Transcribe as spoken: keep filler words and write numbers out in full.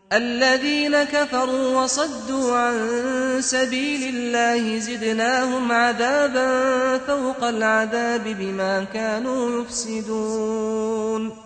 الذين كفروا وصدوا عن سبيل الله زدناهم عذابا فوق العذاب بما كانوا يفسدون